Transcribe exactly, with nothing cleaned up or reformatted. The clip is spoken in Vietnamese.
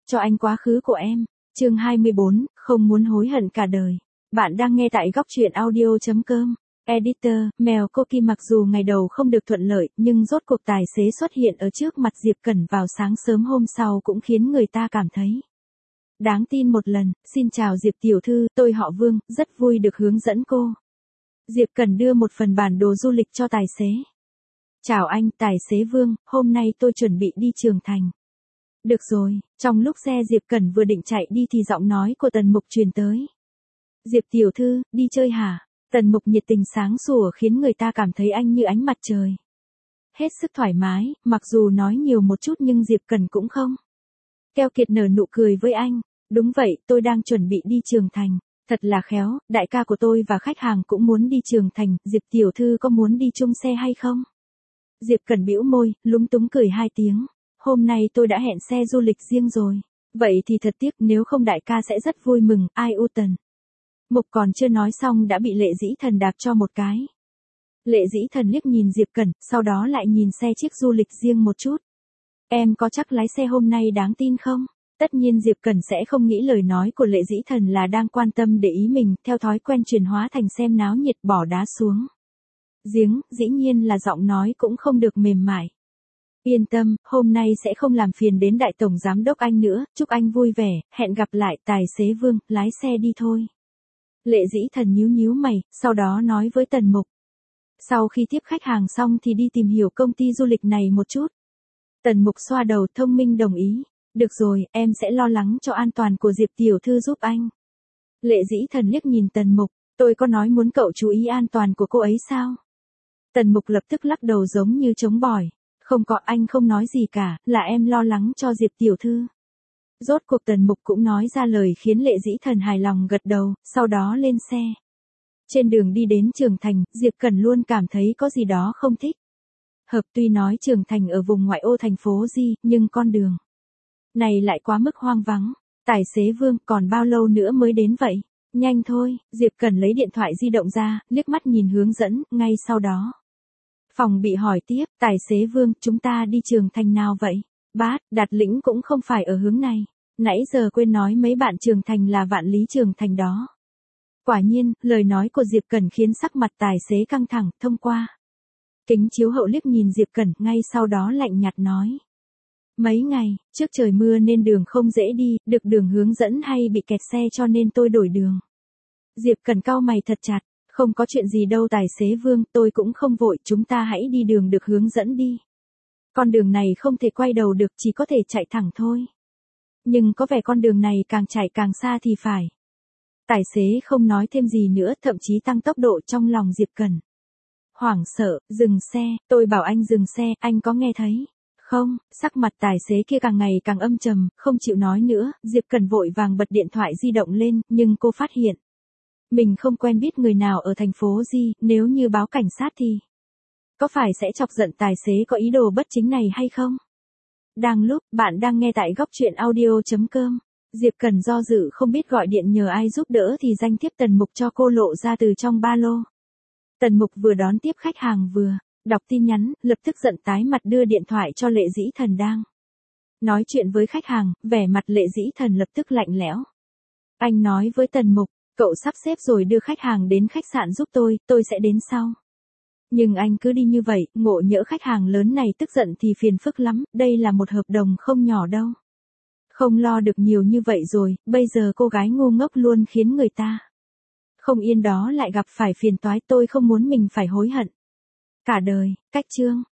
cho anh quá khứ của em. Chương hai mươi bốn, không muốn hối hận cả đời. Bạn đang nghe tại góc truyện audio chấm com. Editor, mèo Cookie mặc dù ngày đầu không được thuận lợi, nhưng rốt cuộc tài xế xuất hiện ở trước mặt Diệp Cẩn vào sáng sớm hôm sau cũng khiến người ta cảm thấy đáng tin một lần. Xin chào Diệp tiểu thư, tôi họ Vương, rất vui được hướng dẫn cô. Diệp Cẩn đưa một phần bản đồ du lịch cho tài xế. Chào anh, tài xế Vương, hôm nay tôi chuẩn bị đi Trường Thành. Được rồi, trong lúc xe Diệp Cẩn vừa định chạy đi thì giọng nói của Tần Mục truyền tới. Diệp tiểu thư, đi chơi hả? Tần Mục nhiệt tình sáng sủa khiến người ta cảm thấy anh như ánh mặt trời. Hết sức thoải mái, mặc dù nói nhiều một chút nhưng Diệp Cẩn cũng không keo kiệt, nở nụ cười với anh. Đúng vậy, tôi đang chuẩn bị đi Trường Thành. Thật là khéo, đại ca của tôi và khách hàng cũng muốn đi Trường Thành, Diệp tiểu thư có muốn đi chung xe hay không? Diệp Cẩn bĩu môi, lúng túng cười hai tiếng. Hôm nay tôi đã hẹn xe du lịch riêng rồi. Vậy thì thật tiếc, nếu không đại ca sẽ rất vui mừng. Ai u Tần Mục còn chưa nói xong đã bị Lệ Dĩ Thần đạp cho một cái. Lệ Dĩ Thần liếc nhìn Diệp Cẩn, sau đó lại nhìn xe chiếc du lịch riêng một chút. Em có chắc lái xe hôm nay đáng tin không? Tất nhiên Diệp Cẩn sẽ không nghĩ lời nói của Lệ Dĩ Thần là đang quan tâm để ý mình, theo thói quen chuyển hóa thành xem náo nhiệt bỏ đá xuống giếng, dĩ nhiên là giọng nói cũng không được mềm mại. Yên tâm, hôm nay sẽ không làm phiền đến đại tổng giám đốc anh nữa, chúc anh vui vẻ, hẹn gặp lại. Tài xế Vương, lái xe đi thôi. Lệ Dĩ Thần nhíu nhíu mày, sau đó nói với Tần Mục. Sau khi tiếp khách hàng xong thì đi tìm hiểu công ty du lịch này một chút. Tần Mục xoa đầu, thông minh đồng ý. Được rồi, em sẽ lo lắng cho an toàn của Diệp tiểu thư giúp anh. Lệ Dĩ Thần liếc nhìn Tần Mục, tôi có nói muốn cậu chú ý an toàn của cô ấy sao? Tần Mục lập tức lắc đầu giống như chống bỏi. Không có, anh không nói gì cả, là em lo lắng cho Diệp tiểu thư. Rốt cuộc Tần Mục cũng nói ra lời khiến Lệ Dĩ Thần hài lòng gật đầu, sau đó lên xe. Trên đường đi đến Trường Thành, Diệp Cẩn luôn cảm thấy có gì đó không thích. Hợp tuy nói Trường Thành ở vùng ngoại ô thành phố Di, nhưng con đường này lại quá mức hoang vắng. Tài xế Vương, còn bao lâu nữa mới đến vậy? Nhanh thôi. Diệp Cẩn lấy điện thoại di động ra, liếc mắt nhìn hướng dẫn, ngay sau đó phòng bị hỏi tiếp, tài xế Vương, chúng ta đi Trường Thành nào vậy? Bát, Đạt Lĩnh cũng không phải ở hướng này. Nãy giờ quên nói mấy bạn Trường Thành là Vạn Lý Trường Thành đó. Quả nhiên, lời nói của Diệp Cẩn khiến sắc mặt tài xế căng thẳng. Thông qua kính chiếu hậu liếc nhìn Diệp Cẩn, ngay sau đó lạnh nhạt nói. Mấy ngày trước trời mưa nên đường không dễ đi, được đường hướng dẫn hay bị kẹt xe cho nên tôi đổi đường. Diệp Cẩn cau mày thật chặt. Không có chuyện gì đâu tài xế Vương, tôi cũng không vội, chúng ta hãy đi đường được hướng dẫn đi. Con đường này không thể quay đầu được, chỉ có thể chạy thẳng thôi. Nhưng có vẻ con đường này càng chạy càng xa thì phải. Tài xế không nói thêm gì nữa, thậm chí tăng tốc độ. Trong lòng Diệp Cẩn hoảng sợ, dừng xe, tôi bảo anh dừng xe, anh có nghe thấy không? Sắc mặt tài xế kia càng ngày càng âm trầm, không chịu nói nữa. Diệp Cẩn vội vàng bật điện thoại di động lên, nhưng cô phát hiện mình không quen biết người nào ở thành phố Di, nếu như báo cảnh sát thì có phải sẽ chọc giận tài xế có ý đồ bất chính này hay không? Đang lúc, bạn đang nghe tại góc truyện audio chấm com. Diệp Cẩn do dự không biết gọi điện nhờ ai giúp đỡ thì danh thiếp Tần Mục cho cô lộ ra từ trong ba lô. Tần Mục vừa đón tiếp khách hàng vừa đọc tin nhắn, lập tức giận tái mặt đưa điện thoại cho Lệ Dĩ Thần đang nói chuyện với khách hàng, vẻ mặt Lệ Dĩ Thần lập tức lạnh lẽo. Anh nói với Tần Mục, cậu sắp xếp rồi đưa khách hàng đến khách sạn giúp tôi, tôi sẽ đến sau. Nhưng anh cứ đi như vậy, ngộ nhỡ khách hàng lớn này tức giận thì phiền phức lắm, đây là một hợp đồng không nhỏ đâu. Không lo được nhiều như vậy rồi, bây giờ cô gái ngu ngốc luôn khiến người ta không yên đó lại gặp phải phiền toái, tôi không muốn mình phải hối hận cả đời. Cách chương